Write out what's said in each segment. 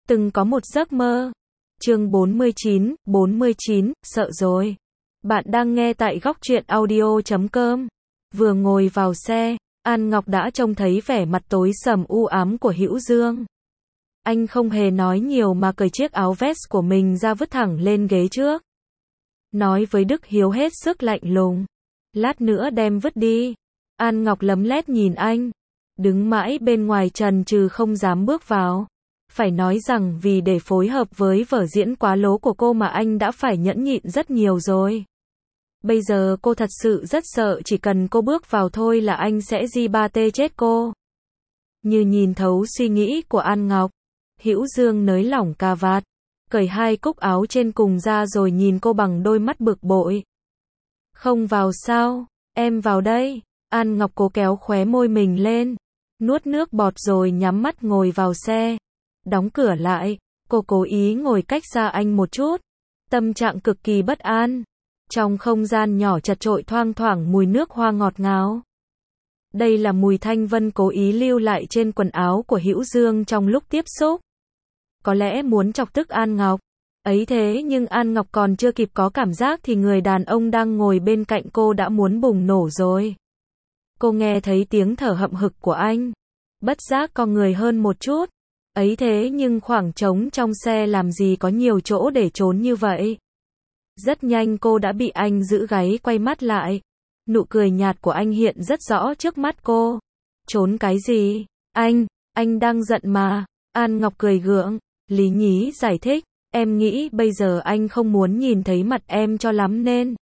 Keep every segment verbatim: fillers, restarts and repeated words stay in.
Từng có một giấc mơ. Chương bốn mươi chín, bốn mươi chín, sợ rồi. Bạn đang nghe tại góc truyện audio chấm com. Vừa ngồi vào xe, An Ngọc đã trông thấy vẻ mặt tối sầm u ám của Hữu Dương. Anh không hề nói nhiều mà cởi chiếc áo vest của mình ra vứt thẳng lên ghế trước. Nói với Đức Hiếu hết sức lạnh lùng. Lát nữa đem vứt đi. An Ngọc lấm lét nhìn anh. Đứng mãi bên ngoài chần chừ không dám bước vào. Phải nói rằng vì để phối hợp với vở diễn quá lố của cô mà anh đã phải nhẫn nhịn rất nhiều rồi. Bây giờ cô thật sự rất sợ chỉ cần cô bước vào thôi là anh sẽ di ba tê chết cô. Như nhìn thấu suy nghĩ của An Ngọc, Hữu Dương nới lỏng cà vạt, cởi hai cúc áo trên cùng ra rồi nhìn cô bằng đôi mắt bực bội. Không vào sao, em vào đây. An Ngọc cố kéo khóe môi mình lên, nuốt nước bọt rồi nhắm mắt ngồi vào xe. Đóng cửa lại, cô cố ý ngồi cách xa anh một chút. Tâm trạng cực kỳ bất an. Trong không gian nhỏ chật chội thoang thoảng mùi nước hoa ngọt ngào. Đây là mùi Thanh Vân cố ý lưu lại trên quần áo của Hữu Dương trong lúc tiếp xúc. Có lẽ muốn chọc tức An Ngọc. Ấy thế nhưng An Ngọc còn chưa kịp có cảm giác thì người đàn ông đang ngồi bên cạnh cô đã muốn bùng nổ rồi. Cô nghe thấy tiếng thở hậm hực của anh. Bất giác co người hơn một chút. Ấy thế nhưng khoảng trống trong xe làm gì có nhiều chỗ để trốn như vậy. Rất nhanh cô đã bị anh giữ gáy quay mắt lại. Nụ cười nhạt của anh hiện rất rõ trước mắt cô. Trốn cái gì? Anh, anh đang giận mà. An Ngọc cười gượng. Lý nhí giải thích. Em nghĩ bây giờ anh không muốn nhìn thấy mặt em cho lắm nên.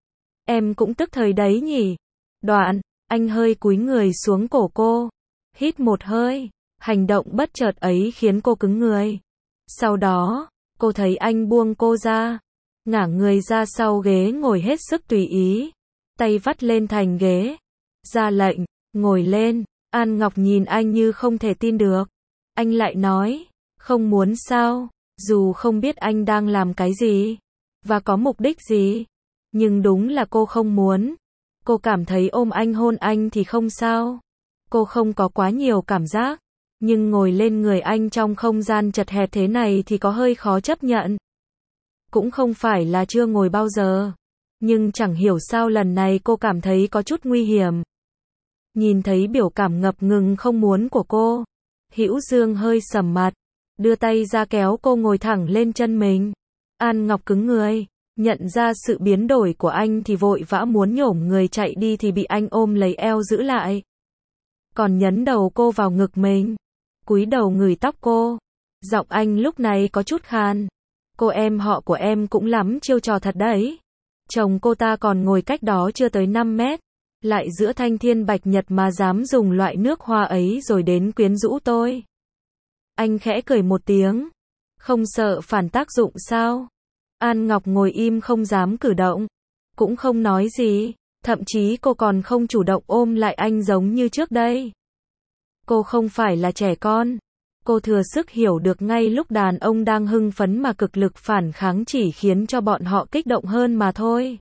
Em cũng tức thời đấy nhỉ. Đoạn, anh hơi cúi người xuống cổ cô. Hít một hơi. Hành động bất chợt ấy khiến cô cứng người. Sau đó, cô thấy anh buông cô ra. Ngả người ra sau ghế ngồi hết sức tùy ý. Tay vắt lên thành ghế. Ra lệnh, ngồi lên. An Ngọc nhìn anh như không thể tin được. Anh lại nói, không muốn sao, dù không biết anh đang làm cái gì, và có mục đích gì. Nhưng đúng là cô không muốn. Cô cảm thấy ôm anh hôn anh thì không sao. Cô không có quá nhiều cảm giác. Nhưng ngồi lên người anh trong không gian chật hẹp thế này thì có hơi khó chấp nhận. Cũng không phải là chưa ngồi bao giờ. Nhưng chẳng hiểu sao lần này cô cảm thấy có chút nguy hiểm. Nhìn thấy biểu cảm ngập ngừng không muốn của cô, Hữu Dương hơi sầm mặt, đưa tay ra kéo cô ngồi thẳng lên chân mình. An Ngọc cứng người, nhận ra sự biến đổi của anh thì vội vã muốn nhổm người chạy đi thì bị anh ôm lấy eo giữ lại. Còn nhấn đầu cô vào ngực mình, cúi đầu ngửi tóc cô. Giọng anh lúc này có chút khàn. Cô em họ của em cũng lắm chiêu trò thật đấy. Chồng cô ta còn ngồi cách đó chưa tới năm mét. Lại giữa thanh thiên bạch nhật mà dám dùng loại nước hoa ấy rồi đến quyến rũ tôi. Anh khẽ cười một tiếng. Không sợ phản tác dụng sao? An Ngọc ngồi im không dám cử động. Cũng không nói gì. Thậm chí cô còn không chủ động ôm lại anh giống như trước đây. Cô không phải là trẻ con. Cô thừa sức hiểu được ngay lúc đàn ông đang hưng phấn mà cực lực phản kháng chỉ khiến cho bọn họ kích động hơn mà thôi.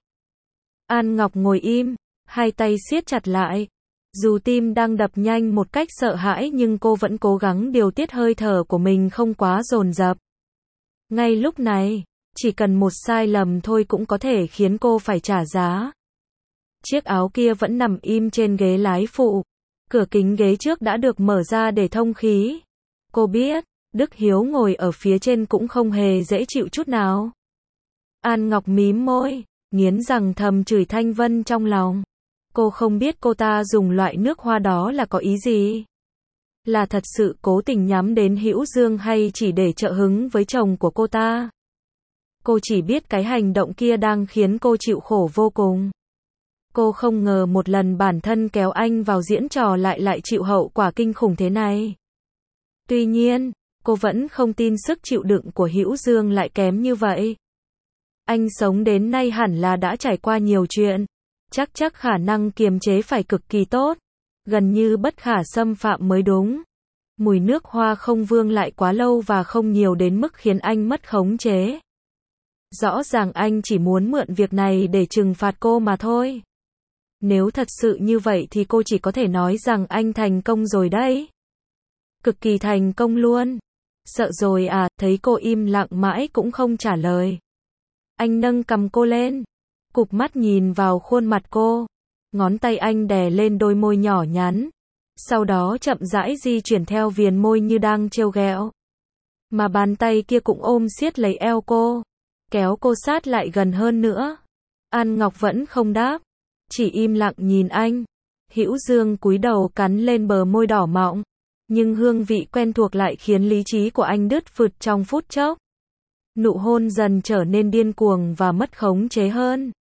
An Ngọc ngồi im, hai tay siết chặt lại. Dù tim đang đập nhanh một cách sợ hãi nhưng cô vẫn cố gắng điều tiết hơi thở của mình không quá dồn dập. Ngay lúc này, chỉ cần một sai lầm thôi cũng có thể khiến cô phải trả giá. Chiếc áo kia vẫn nằm im trên ghế lái phụ. Cửa kính ghế trước đã được mở ra để thông khí. Cô biết, Đức Hiếu ngồi ở phía trên cũng không hề dễ chịu chút nào. An Ngọc mím môi, nghiến răng thầm chửi Thanh Vân trong lòng. Cô không biết cô ta dùng loại nước hoa đó là có ý gì. Là thật sự cố tình nhắm đến Hữu Dương hay chỉ để trợ hứng với chồng của cô ta. Cô chỉ biết cái hành động kia đang khiến cô chịu khổ vô cùng. Cô không ngờ một lần bản thân kéo anh vào diễn trò lại lại chịu hậu quả kinh khủng thế này. Tuy nhiên, cô vẫn không tin sức chịu đựng của Hữu Dương lại kém như vậy. Anh sống đến nay hẳn là đã trải qua nhiều chuyện. Chắc chắc khả năng kiềm chế phải cực kỳ tốt. Gần như bất khả xâm phạm mới đúng. Mùi nước hoa không vương lại quá lâu và không nhiều đến mức khiến anh mất khống chế. Rõ ràng anh chỉ muốn mượn việc này để trừng phạt cô mà thôi. Nếu thật sự như vậy thì cô chỉ có thể nói rằng anh thành công rồi đấy. Cực kỳ thành công luôn. Sợ rồi à, thấy cô im lặng mãi cũng không trả lời. Anh nâng cằm cô lên, cụp mắt nhìn vào khuôn mặt cô. Ngón tay anh đè lên đôi môi nhỏ nhắn. Sau đó chậm rãi di chuyển theo viền môi như đang trêu ghẹo. Mà bàn tay kia cũng ôm siết lấy eo cô, kéo cô sát lại gần hơn nữa. An Ngọc vẫn không đáp, chỉ im lặng nhìn anh. Hữu Dương cúi đầu cắn lên bờ môi đỏ mọng, nhưng hương vị quen thuộc lại khiến lý trí của anh đứt phụt trong phút chốc. Nụ hôn dần trở nên điên cuồng và mất khống chế hơn.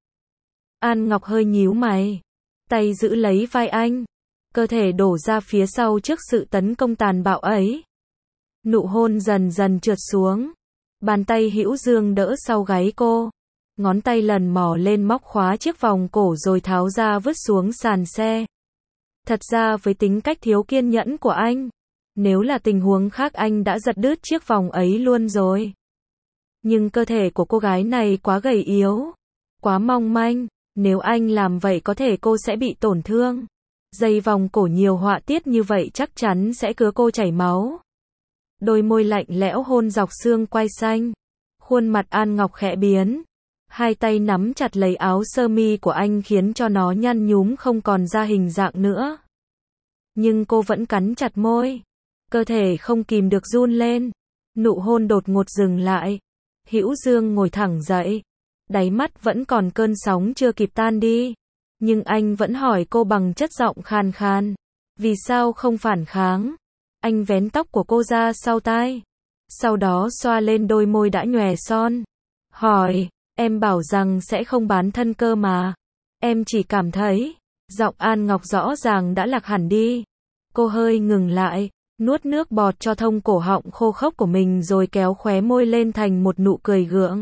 An Ngọc hơi nhíu mày, tay giữ lấy vai anh, cơ thể đổ ra phía sau trước sự tấn công tàn bạo ấy. Nụ hôn dần dần trượt xuống, bàn tay Hữu Dương đỡ sau gáy cô, ngón tay lần mò lên móc khóa chiếc vòng cổ rồi tháo ra vứt xuống sàn xe. Thật ra với tính cách thiếu kiên nhẫn của anh, nếu là tình huống khác anh đã giật đứt chiếc vòng ấy luôn rồi. Nhưng cơ thể của cô gái này quá gầy yếu, quá mong manh, nếu anh làm vậy có thể cô sẽ bị tổn thương. Dây vòng cổ nhiều họa tiết như vậy chắc chắn sẽ cứa cô chảy máu. Đôi môi lạnh lẽo hôn dọc xương quai xanh. Khuôn mặt An Ngọc khẽ biến. Hai tay nắm chặt lấy áo sơ mi của anh khiến cho nó nhăn nhúm không còn ra hình dạng nữa. Nhưng cô vẫn cắn chặt môi. Cơ thể không kìm được run lên. Nụ hôn đột ngột dừng lại. Hữu Dương ngồi thẳng dậy. Đáy mắt vẫn còn cơn sóng chưa kịp tan đi. Nhưng anh vẫn hỏi cô bằng chất giọng khàn khàn. Vì sao không phản kháng? Anh vén tóc của cô ra sau tai. Sau đó xoa lên đôi môi đã nhòe son. Hỏi, em bảo rằng sẽ không bán thân cơ mà. Em chỉ cảm thấy, giọng An Ngọc rõ ràng đã lạc hẳn đi. Cô hơi ngừng lại, nuốt nước bọt cho thông cổ họng khô khốc của mình rồi kéo khóe môi lên thành một nụ cười gượng.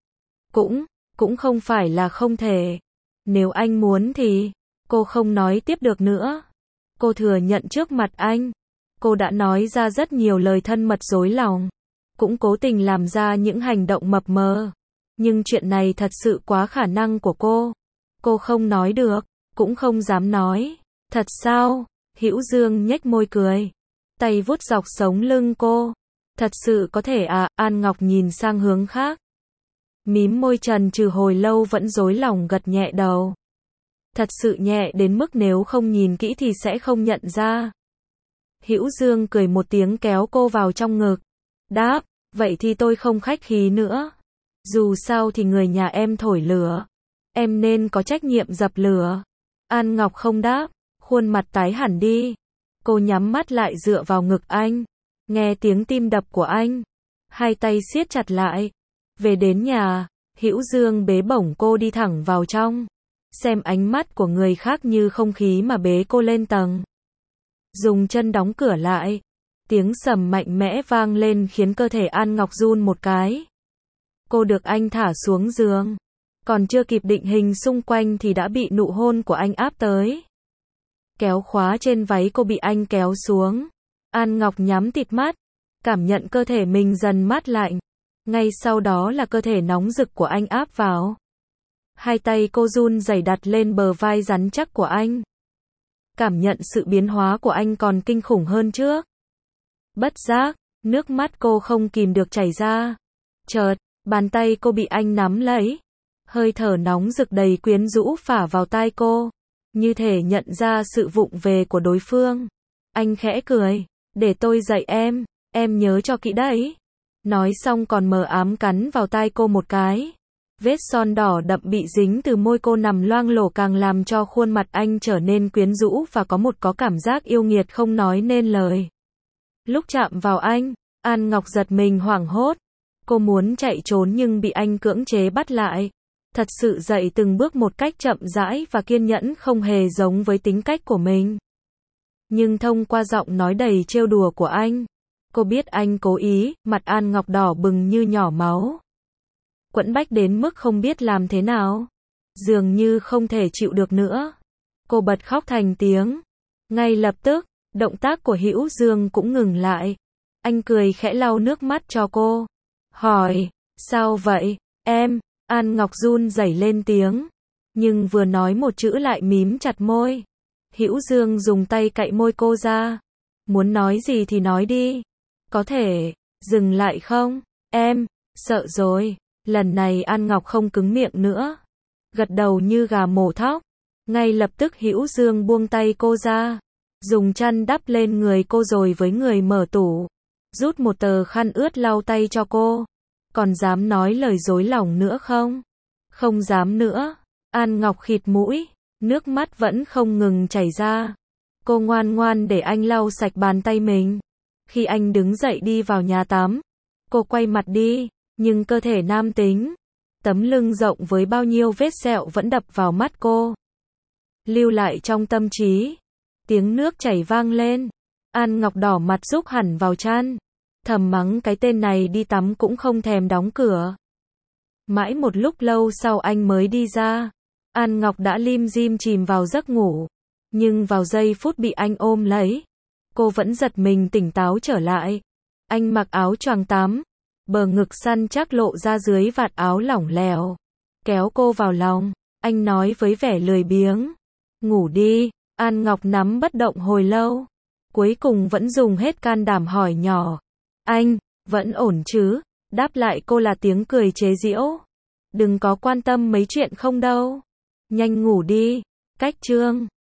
Cũng, cũng không phải là không thể. Nếu anh muốn thì, cô không nói tiếp được nữa. Cô thừa nhận trước mặt anh. Cô đã nói ra rất nhiều lời thân mật dối lòng. Cũng cố tình làm ra những hành động mập mờ. Nhưng chuyện này thật sự quá khả năng của cô. Cô không nói được, cũng không dám nói. Thật sao? Hữu Dương nhếch môi cười. Tay vuốt dọc sống lưng cô. Thật sự có thể à? An Ngọc nhìn sang hướng khác. Mím môi trần trừ hồi lâu vẫn dối lòng gật nhẹ đầu. Thật sự nhẹ đến mức nếu không nhìn kỹ thì sẽ không nhận ra. Hữu Dương cười một tiếng kéo cô vào trong ngực. Đáp, vậy thì tôi không khách khí nữa. Dù sao thì người nhà em thổi lửa. Em nên có trách nhiệm dập lửa. An Ngọc không đáp, khuôn mặt tái hẳn đi. Cô nhắm mắt lại dựa vào ngực anh. Nghe tiếng tim đập của anh. Hai tay siết chặt lại. Về đến nhà, Hữu Dương bế bổng cô đi thẳng vào trong. Xem ánh mắt của người khác như không khí mà bế cô lên tầng. Dùng chân đóng cửa lại. Tiếng sầm mạnh mẽ vang lên khiến cơ thể An Ngọc run một cái. Cô được anh thả xuống giường. Còn chưa kịp định hình xung quanh thì đã bị nụ hôn của anh áp tới. Kéo khóa trên váy cô bị anh kéo xuống. An Ngọc nhắm tịt mắt. Cảm nhận cơ thể mình dần mát lạnh. Ngay sau đó là cơ thể nóng rực của anh áp vào. Hai tay cô run rẩy đặt lên bờ vai rắn chắc của anh. Cảm nhận sự biến hóa của anh còn kinh khủng hơn trước. Bất giác, nước mắt cô không kìm được chảy ra. Chợt, bàn tay cô bị anh nắm lấy. Hơi thở nóng rực đầy quyến rũ phả vào tai cô. Như thể nhận ra sự vụng về của đối phương. Anh khẽ cười. Để tôi dạy em, em nhớ cho kỹ đấy. Nói xong còn mờ ám cắn vào tai cô một cái. Vết son đỏ đậm bị dính từ môi cô nằm loang lổ càng làm cho khuôn mặt anh trở nên quyến rũ và có một có cảm giác yêu nghiệt không nói nên lời. Lúc chạm vào anh, An Ngọc giật mình hoảng hốt. Cô muốn chạy trốn nhưng bị anh cưỡng chế bắt lại. Thật sự dậy từng bước một cách chậm rãi và kiên nhẫn không hề giống với tính cách của mình. Nhưng thông qua giọng nói đầy trêu đùa của anh, cô biết anh cố ý, mặt An Ngọc đỏ bừng như nhỏ máu. Quẫn bách đến mức không biết làm thế nào. Dường như không thể chịu được nữa. Cô bật khóc thành tiếng. Ngay lập tức, động tác của Hữu Dương cũng ngừng lại. Anh cười khẽ lau nước mắt cho cô. Hỏi, sao vậy, em? An Ngọc run rẩy lên tiếng. Nhưng vừa nói một chữ lại mím chặt môi. Hữu Dương dùng tay cạy môi cô ra. Muốn nói gì thì nói đi. Có thể, Dừng lại không? Em, sợ rồi. Lần này An Ngọc không cứng miệng nữa. Gật đầu như gà mổ thóc. Ngay lập tức Hữu Dương buông tay cô ra. Dùng chăn đắp lên người cô rồi với người mở tủ. Rút một tờ khăn ướt lau tay cho cô. Còn dám nói lời dối lòng nữa không? Không dám nữa. An Ngọc khịt mũi. Nước mắt vẫn không ngừng chảy ra. Cô ngoan ngoan để anh lau sạch bàn tay mình. Khi anh đứng dậy đi vào nhà tắm, cô quay mặt đi, nhưng cơ thể nam tính, tấm lưng rộng với bao nhiêu vết sẹo vẫn đập vào mắt cô. Lưu lại trong tâm trí. Tiếng nước chảy vang lên. An Ngọc đỏ mặt rúc hẳn vào chăn. Thầm mắng cái tên này đi tắm cũng không thèm đóng cửa. Mãi một lúc lâu sau anh mới đi ra. An Ngọc đã lim dim chìm vào giấc ngủ. Nhưng vào giây phút bị anh ôm lấy, cô vẫn giật mình tỉnh táo trở lại. Anh mặc áo choàng tắm, bờ ngực săn chắc lộ ra dưới vạt áo lỏng lẻo. Kéo cô vào lòng, anh nói với vẻ lười biếng. Ngủ đi. An Ngọc nắm bất động hồi lâu. Cuối cùng vẫn dùng hết can đảm hỏi nhỏ. Anh, vẫn ổn chứ? Đáp lại cô là tiếng cười chế giễu. Đừng có quan tâm mấy chuyện không đâu. Nhanh ngủ đi. Cách chương